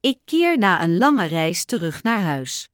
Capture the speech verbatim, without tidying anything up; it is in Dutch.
Ik keer na een lange reis terug naar huis.